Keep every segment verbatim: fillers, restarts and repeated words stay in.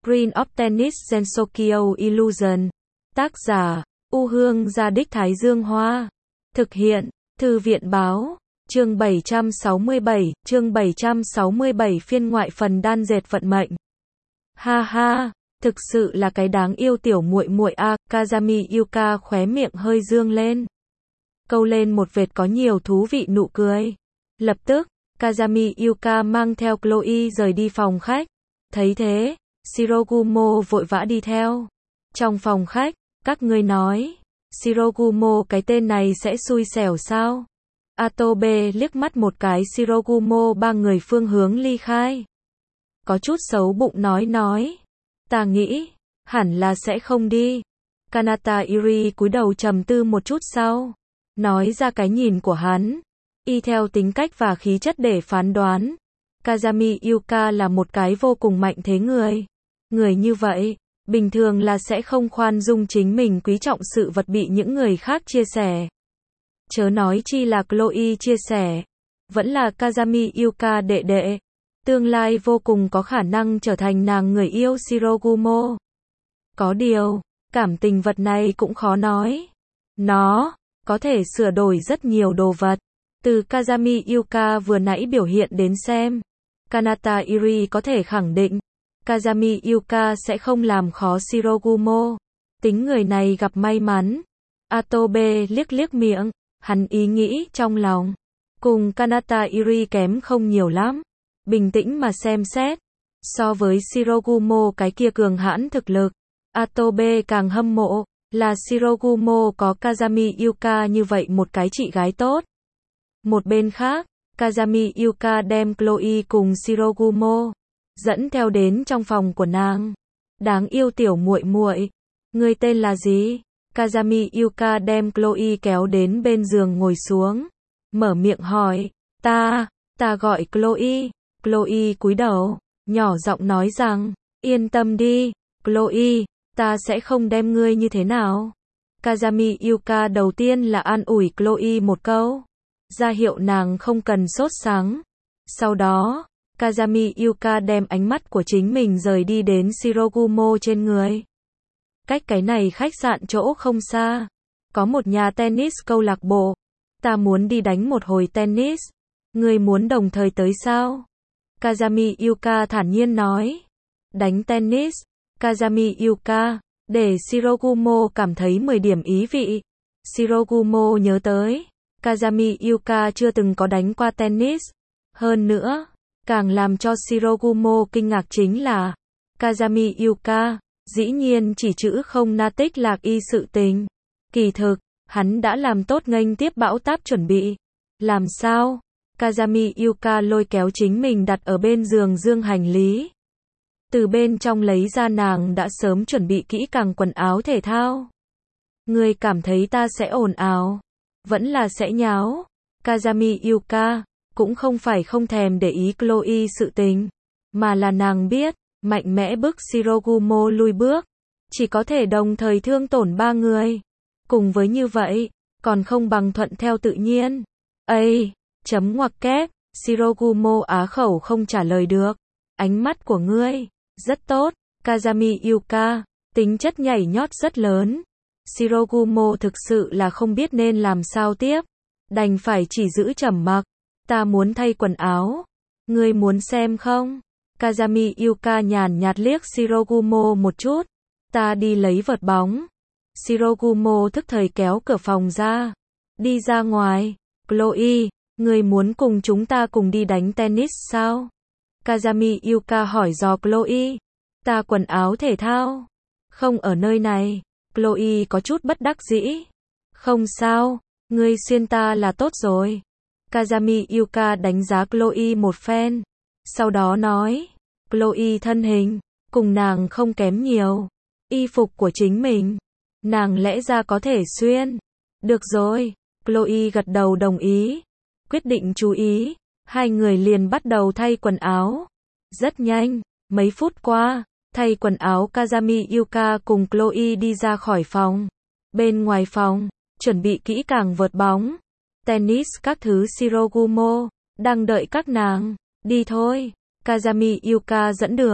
Screen of Tennis Gensokyo Illusion. Tác giả, U Hương Gia Đích Thái Dương Hoa. Thực hiện, Thư viện Báo. Chương bảy trăm sáu mươi bảy, chương bảy trăm sáu mươi bảy phiên ngoại phần đan dệt vận mệnh. Ha ha, thực sự là cái đáng yêu tiểu muội muội a, à, Kazami Yuka khóe miệng hơi dương lên. Câu lên một vệt có nhiều thú vị nụ cười. Lập tức, Kazami Yuka mang theo Chloe rời đi phòng khách. Thấy thế, Shirogumo vội vã đi theo. Trong phòng khách, các ngươi nói, Shirogumo cái tên này sẽ xui xẻo sao? Atobe liếc mắt một cái Shirogumo ba người phương hướng ly khai. Có chút xấu bụng nói nói. Ta nghĩ, hẳn là sẽ không đi. Kanata Iri cúi đầu trầm tư một chút sau. Nói ra cái nhìn của hắn. Y theo tính cách và khí chất để phán đoán. Kazami Yuka là một cái vô cùng mạnh thế người. Người như vậy, bình thường là sẽ không khoan dung chính mình quý trọng sự vật bị những người khác chia sẻ. Chớ nói chi là Chloe chia sẻ. Vẫn là Kazami Yuka đệ đệ. Tương lai vô cùng có khả năng trở thành nàng người yêu Shirogumo. Có điều, cảm tình vật này cũng khó nói. Nó có thể sửa đổi rất nhiều đồ vật. Từ Kazami Yuka vừa nãy biểu hiện đến xem, Kanata Iri có thể khẳng định, Kazami Yuka sẽ không làm khó Shirogumo. Tính người này gặp may mắn. Atobe liếc liếc miệng, hắn ý nghĩ trong lòng. Cùng Kanata Iri kém không nhiều lắm. Bình tĩnh mà xem xét. So với Shirogumo cái kia cường hãn thực lực, Atobe càng hâm mộ, là Shirogumo có Kazami Yuka như vậy một cái chị gái tốt. Một bên khác, Kazami Yuka đem Chloe cùng Shirogumo dẫn theo đến trong phòng của nàng. Đáng yêu tiểu muội muội, ngươi tên là gì? Kazami Yuka đem Chloe kéo đến bên giường ngồi xuống, mở miệng hỏi. Ta, ta gọi Chloe. Chloe cúi đầu, nhỏ giọng nói rằng, yên tâm đi, Chloe, ta sẽ không đem ngươi như thế nào. Kazami Yuka đầu tiên là an ủi Chloe một câu, ra hiệu nàng không cần sốt sắng. Sau đó, Kazami Yuka đem ánh mắt của chính mình rời đi đến Shirogumo trên người. Cách cái này khách sạn chỗ không xa, có một nhà tennis câu lạc bộ. Ta muốn đi đánh một hồi tennis. Ngươi muốn đồng thời tới sao? Kazami Yuka thản nhiên nói. Đánh tennis, Kazami Yuka, để Shirogumo cảm thấy mười điểm ý vị. Shirogumo nhớ tới, Kazami Yuka chưa từng có đánh qua tennis. Hơn nữa, càng làm cho Shirogumo kinh ngạc chính là, Kazami Yuka, dĩ nhiên chỉ chữ không na tích lạc y sự tình. Kỳ thực, hắn đã làm tốt nghênh tiếp bão táp chuẩn bị. Làm sao? Kazami Yuka lôi kéo chính mình đặt ở bên giường dương hành lý. Từ bên trong lấy ra nàng đã sớm chuẩn bị kỹ càng quần áo thể thao. Ngươi cảm thấy ta sẽ ồn ào? Vẫn là sẽ nháo? Kazami Yuka cũng không phải không thèm để ý Chloe sự tình, mà là nàng biết, mạnh mẽ bức Shirogumo lui bước, chỉ có thể đồng thời thương tổn ba người. Cùng với như vậy, còn không bằng thuận theo tự nhiên. Ây, chấm ngoặc kép, Shirogumo á khẩu không trả lời được. Ánh mắt của ngươi, rất tốt, Kazami Yuka, tính chất nhảy nhót rất lớn. Shirogumo thực sự là không biết nên làm sao tiếp, đành phải chỉ giữ trầm mặc. Ta muốn thay quần áo. Ngươi muốn xem không? Kazami Yuka nhàn nhạt liếc Shirogumo một chút. Ta đi lấy vợt bóng. Shirogumo thức thời kéo cửa phòng ra. Đi ra ngoài. Chloe, ngươi muốn cùng chúng ta cùng đi đánh tennis sao? Kazami Yuka hỏi dò Chloe. Ta quần áo thể thao. Không ở nơi này. Chloe có chút bất đắc dĩ. Không sao, ngươi xuyên ta là tốt rồi. Kazami Yuka đánh giá Chloe một phen. Sau đó nói. Chloe thân hình, cùng nàng không kém nhiều. Y phục của chính mình, nàng lẽ ra có thể xuyên. Được rồi, Chloe gật đầu đồng ý. Quyết định chú ý, hai người liền bắt đầu thay quần áo. Rất nhanh, mấy phút qua, thay quần áo Kazami Yuka cùng Chloe đi ra khỏi phòng. Bên ngoài phòng, chuẩn bị kỹ càng vợt bóng, tennis các thứ Shirogumo đang đợi các nàng. Đi thôi. Kazami Yuka dẫn đường.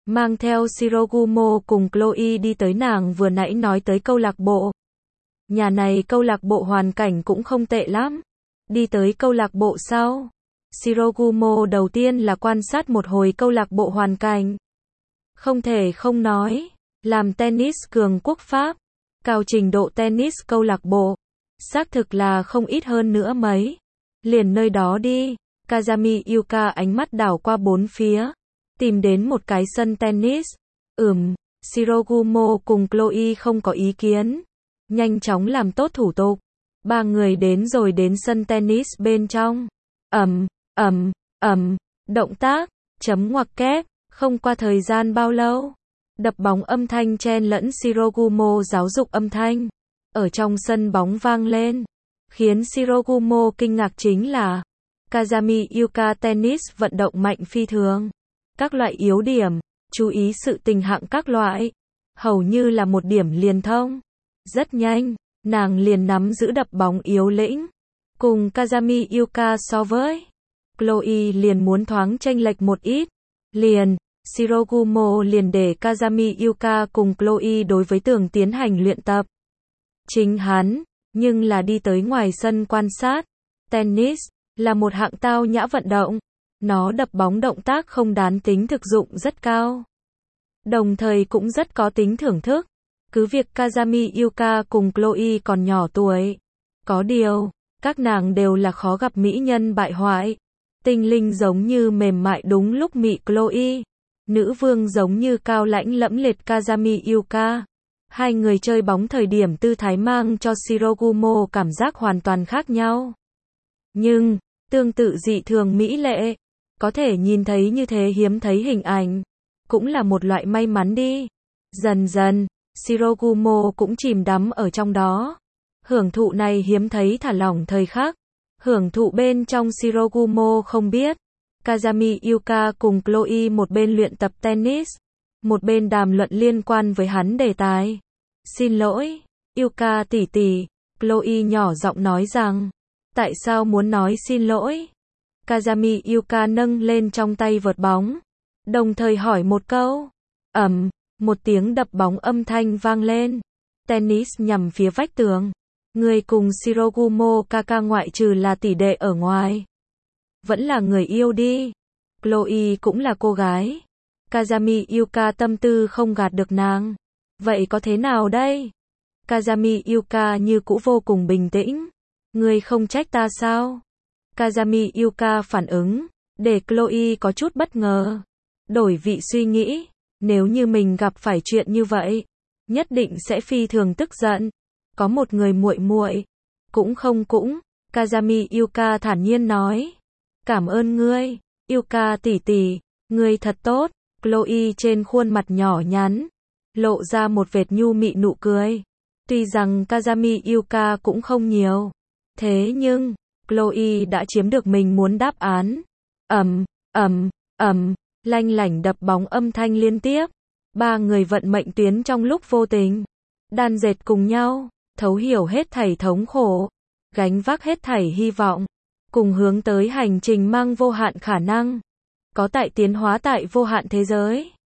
mang theo Shirogumo cùng Chloe đi tới nàng vừa nãy nói tới câu lạc bộ. Nhà này câu lạc bộ hoàn cảnh cũng không tệ lắm. Đi tới câu lạc bộ sau, Shirogumo đầu tiên là quan sát một hồi câu lạc bộ hoàn cảnh. Không thể không nói, làm tennis cường quốc Pháp, cao trình độ tennis câu lạc bộ, xác thực là không ít hơn nữa mấy. Liền nơi đó đi, Kazami Yuka ánh mắt đảo qua bốn phía, tìm đến một cái sân tennis. Ừm, Shirogumo cùng Chloe không có ý kiến, nhanh chóng làm tốt thủ tục. Ba người đến rồi đến sân tennis bên trong. Ầm, ầm, ầm, động tác, chấm ngoặc kép, không qua thời gian bao lâu, đập bóng âm thanh chen lẫn Shirogumo giáo dục âm thanh, ở trong sân bóng vang lên. Khiến Shirogumo kinh ngạc chính là, Kazami Yuka tennis vận động mạnh phi thường. Các loại yếu điểm, chú ý sự tình hạng các loại, hầu như là một điểm liền thông. Rất nhanh, nàng liền nắm giữ đập bóng yếu lĩnh. Cùng Kazami Yuka so với, Chloe liền muốn thoáng chênh lệch một ít. Liền, Shirogumo liền để Kazami Yuka cùng Chloe đối với tường tiến hành luyện tập. Chính hắn, nhưng là đi tới ngoài sân quan sát. Tennis, là một hạng tao nhã vận động. Nó đập bóng động tác không đán tính thực dụng rất cao. Đồng thời cũng rất có tính thưởng thức. Cứ việc Kazami Yuka cùng Chloe còn nhỏ tuổi. Có điều, các nàng đều là khó gặp mỹ nhân bại hoại. Tinh linh giống như mềm mại đúng lúc mị Chloe. Nữ vương giống như cao lãnh lẫm liệt Kazami Yuka. Hai người chơi bóng thời điểm tư thái mang cho Shirogumo cảm giác hoàn toàn khác nhau. Nhưng, tương tự dị thường mỹ lệ. Có thể nhìn thấy như thế hiếm thấy hình ảnh. Cũng là một loại may mắn đi. Dần dần, Shirogumo cũng chìm đắm ở trong đó. Hưởng thụ này hiếm thấy thả lỏng thời khắc. Hưởng thụ bên trong Shirogumo không biết. Kazami Yuka cùng Chloe một bên luyện tập tennis, một bên đàm luận liên quan với hắn đề tài. Xin lỗi, Yuka tỷ tỷ, Chloe nhỏ giọng nói rằng. Tại sao muốn nói xin lỗi? Kazami Yuka nâng lên trong tay vợt bóng, đồng thời hỏi một câu. Ầm, một tiếng đập bóng âm thanh vang lên. Tennis nhằm phía vách tường. Người cùng Shirogumo Kaka ngoại trừ là tỷ đệ ở ngoài, vẫn là người yêu đi. Chloe cũng là cô gái. Kazami Yuka tâm tư không gạt được nàng. Vậy có thế nào đây? Kazami Yuka như cũ vô cùng bình tĩnh. Ngươi không trách ta sao? Kazami Yuka phản ứng, để Chloe có chút bất ngờ. Đổi vị suy nghĩ, nếu như mình gặp phải chuyện như vậy, nhất định sẽ phi thường tức giận. Có một người muội muội, cũng không cũng, Kazami Yuka thản nhiên nói. Cảm ơn ngươi, Yuka tỷ tỷ, ngươi thật tốt. Chloe trên khuôn mặt nhỏ nhắn, lộ ra một vệt nhu mị nụ cười. Tuy rằng Kazami Yuka cũng không nhiều, thế nhưng, Chloe đã chiếm được mình muốn đáp án. Ầm, ầm, ầm, lanh lảnh đập bóng âm thanh liên tiếp. Ba người vận mệnh tuyến trong lúc vô tình, đan dệt cùng nhau, thấu hiểu hết thảy thống khổ, gánh vác hết thảy hy vọng, cùng hướng tới hành trình mang vô hạn khả năng, có tại tiến hóa tại vô hạn thế giới.